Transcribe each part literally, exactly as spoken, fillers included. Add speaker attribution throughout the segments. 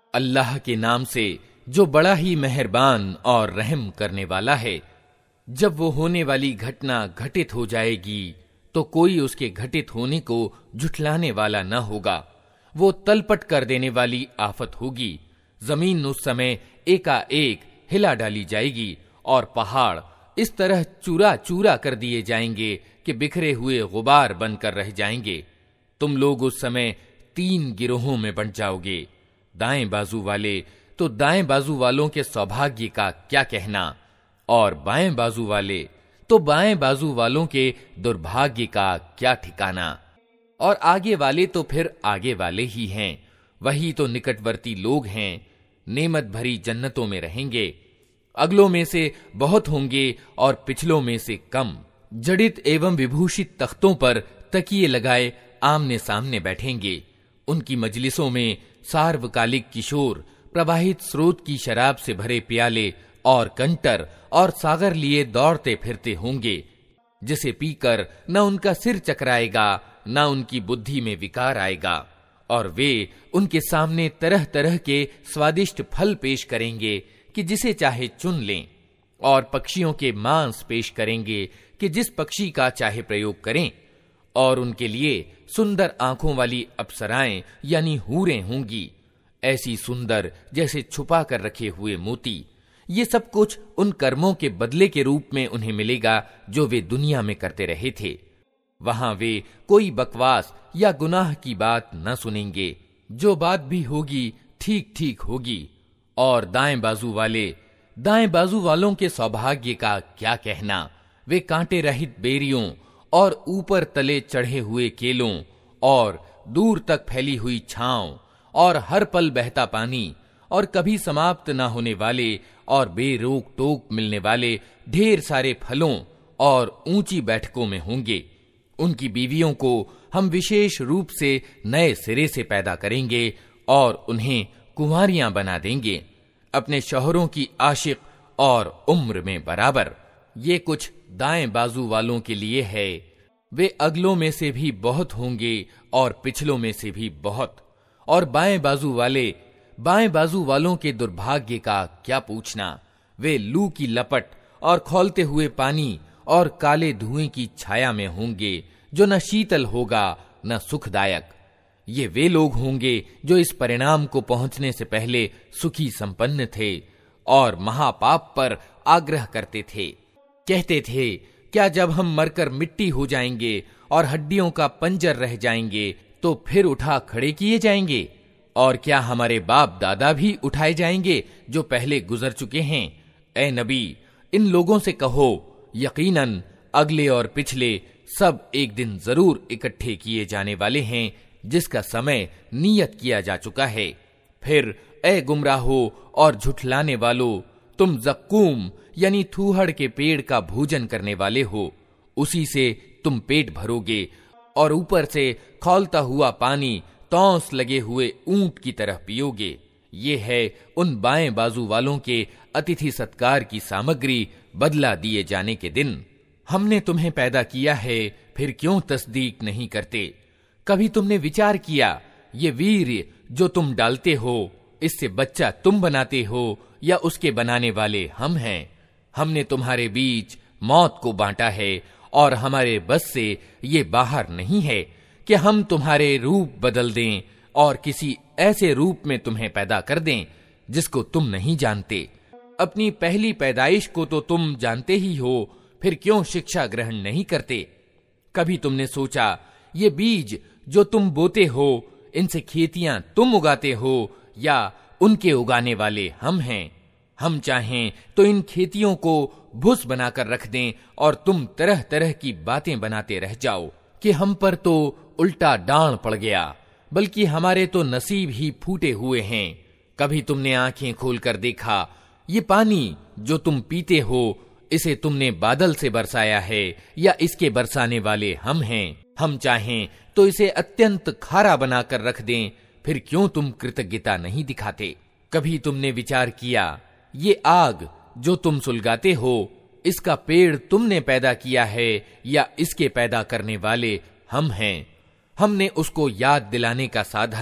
Speaker 1: अल्लाह के नाम से जो बड़ा ही मेहरबान और रहम करने वाला है। जब वो होने वाली घटना घटित हो जाएगी तो कोई उसके घटित होने को झुठलाने वाला न होगा। वो तलपट कर देने वाली आफत होगी। जमीन उस समय एकाएक हिला डाली जाएगी और पहाड़ इस तरह चूरा चूरा कर दिए जाएंगे कि बिखरे हुए गुबार बनकर रह जाएंगे। तुम लोग उस समय तीन गिरोहों में बंट जाओगे। दाएं बाजू वाले तो दाएं बाजू वालों के सौभाग्य का क्या कहना, और बाएं बाजू वाले तो बाएं बाजू वालों के दुर्भाग्य का क्या ठिकाना। और आगे वाले तो फिर आगे वाले ही हैं, वही तो निकटवर्ती लोग हैं। नेमत भरी जन्नतों में रहेंगे। अगलों में से बहुत होंगे और पिछलों में से कम। जड़ित एवं विभूषित तख्तों पर तकिए लगाए आमने सामने बैठेंगे। उनकी मजलिसों में सार्वकालिक किशोर प्रवाहित स्रोत की शराब से भरे प्याले और कंटर और सागर लिए दौड़ते फिरते होंगे, जिसे पीकर न उनका सिर चकराएगा न उनकी बुद्धि में विकार आएगा। और वे उनके सामने तरह तरह के स्वादिष्ट फल पेश करेंगे कि जिसे चाहे चुन लें, और पक्षियों के मांस पेश करेंगे कि जिस पक्षी का चाहे प्रयोग करें। और उनके लिए सुंदर आंखों वाली अप्सराएं यानी हूरें होंगी, ऐसी सुंदर जैसे छुपा कर रखे हुए मोती। ये सब कुछ उन कर्मों के बदले के रूप में उन्हें मिलेगा जो वे दुनिया में करते रहे थे। वहां वे कोई बकवास या गुनाह की बात न सुनेंगे। जो बात भी होगी ठीक ठीक होगी। और दाएं बाजू वाले दाएं बाजू वालों के सौभाग्य का क्या कहना। वे कांटे रहित बेरियों और ऊपर तले चढ़े हुए केलों और दूर तक फैली हुई छांव और हर पल बहता पानी और कभी समाप्त न होने वाले और बेरोक टोक मिलने वाले ढेर सारे फलों और ऊंची बैठकों में होंगे। उनकी बीवियों को हम विशेष रूप से नए सिरे से पैदा करेंगे और उन्हें कुंवारियां बना देंगे, अपने शौहरों की आशिक और उम्र में बराबर। ये कुछ दाएं बाजू वालों के लिए है। वे अगलों में से भी बहुत होंगे और पिछलों में से भी बहुत। और बाएं बाजू वाले बाएं बाजू वालों के दुर्भाग्य का क्या पूछना। वे लू की लपट और खौलते हुए पानी और काले धुएं की छाया में होंगे, जो न शीतल होगा न सुखदायक। ये वे लोग होंगे जो इस परिणाम को पहुंचने से पहले सुखी संपन्न थे और महापाप पर आग्रह करते थे। कहते थे, क्या जब हम मरकर मिट्टी हो जाएंगे और हड्डियों का पंजर रह जाएंगे तो फिर उठा खड़े किए जाएंगे? और क्या हमारे बाप दादा भी उठाए जाएंगे जो पहले गुजर चुके हैं? ए नबी, इन लोगों से कहो, यकीनन अगले और पिछले सब एक दिन जरूर इकट्ठे किए जाने वाले हैं, जिसका समय नियत किया जा चुका है। फिर ए गुमराहो और झुठलाने वालों, तुम जक्कूम यानी थूहड़ के पेड़ का भोजन करने वाले हो। उसी से तुम पेट भरोगे और ऊपर से खौलता हुआ पानी तौंस लगे हुए ऊंट की तरह पियोगे। ये है उन बाएं बाजू वालों के अतिथि सत्कार की सामग्री बदला दिए जाने के दिन। हमने तुम्हें पैदा किया है, फिर क्यों तस्दीक नहीं करते? कभी तुमने विचार किया, ये वीर्य जो तुम डालते हो, इससे बच्चा तुम बनाते हो या उसके बनाने वाले हम हैं? हमने तुम्हारे बीच मौत को बांटा है और हमारे बस से ये बाहर नहीं है कि हम तुम्हारे रूप बदल दें और किसी ऐसे रूप में तुम्हें पैदा कर दें जिसको तुम नहीं जानते। अपनी पहली पैदाइश को तो तुम जानते ही हो, फिर क्यों शिक्षा ग्रहण नहीं करते? कभी तुमने सोचा, ये बीज जो तुम बोते हो, इनसे खेतियां तुम उगाते हो या उनके उगाने वाले हम हैं? हम चाहें तो इन खेतियों को भूस बनाकर रख दें और तुम तरह तरह की बातें बनाते रह जाओ कि हम पर तो उल्टा डांड पड़ गया, बल्कि हमारे तो नसीब ही फूटे हुए हैं। कभी तुमने आंखें खोलकर देखा, ये पानी जो तुम पीते हो, इसे तुमने बादल से बरसाया है या इसके बरसाने वाले हम हैं? हम चाहें तो इसे अत्यंत खारा बनाकर रख दें, फिर क्यों तुम कृतज्ञता नहीं दिखाते? कभी तुमने विचार किया, ये आग जो तुम सुलगाते हो, इसका पेड़ तुमने पैदा किया है या इसके पैदा करने वाले हम हैं? हमने उसको याद दिलाने का साधन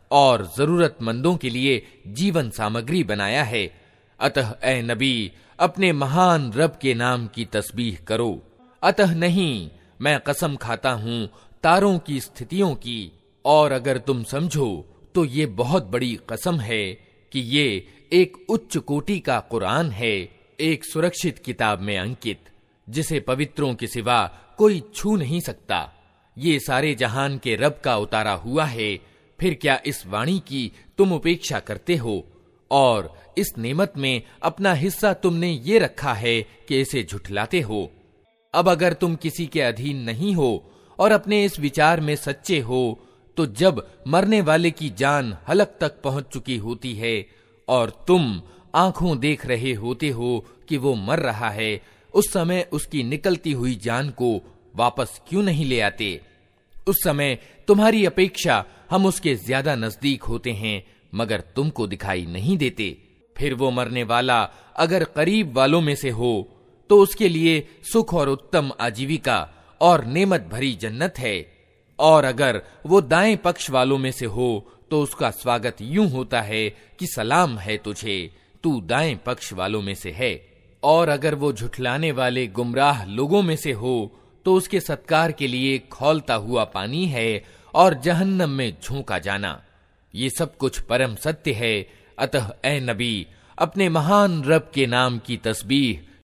Speaker 1: और जरूरतमंदों के लिए जीवन सामग्री बनाया है। अतः ए नबी, अपने महान रब के नाम की तस्बीह करो। अतः नहीं, मैं कसम खाता हूं तारों की स्थितियों की, और अगर तुम समझो तो ये बहुत बड़ी कसम है कि ये एक उच्च कोटि का कुरान है, एक सुरक्षित किताब में अंकित, जिसे पवित्रों के सिवा कोई छू नहीं सकता। ये सारे जहान के रब का उतारा हुआ है। फिर क्या इस वाणी की तुम उपेक्षा करते हो? और इस नेमत में अपना हिस्सा तुमने ये रखा है कि इसे झुठलाते हो। अब अगर तुम किसी के अधीन नहीं हो और अपने इस विचार में सच्चे हो, तो जब मरने वाले की जान हलक तक पहुंच चुकी होती है और तुम आंखों देख रहे होते हो कि वो मर रहा है, उस समय उसकी निकलती हुई जान को वापस क्यों नहीं ले आते? उस समय तुम्हारी अपेक्षा हम उसके ज्यादा नजदीक होते हैं, मगर तुमको दिखाई नहीं देते। फिर वो मरने वाला अगर करीब वालों में से हो तो उसके लिए सुख और उत्तम आजीविका और नेमत भरी जन्नत है, और अगर वो दाएं पक्ष वालों में से हो तो उसका स्वागत यूं होता है कि सलाम है तुझे, तू दाएं पक्ष वालों में से है। और अगर वो झुठलाने वाले गुमराह लोगों में से हो तो उसके सत्कार के लिए खौलता हुआ पानी है और जहन्नम में झोंका जाना। ये सब कुछ परम सत्य है। अतः ए नबी, अपने महान रब के नाम की तस्बीह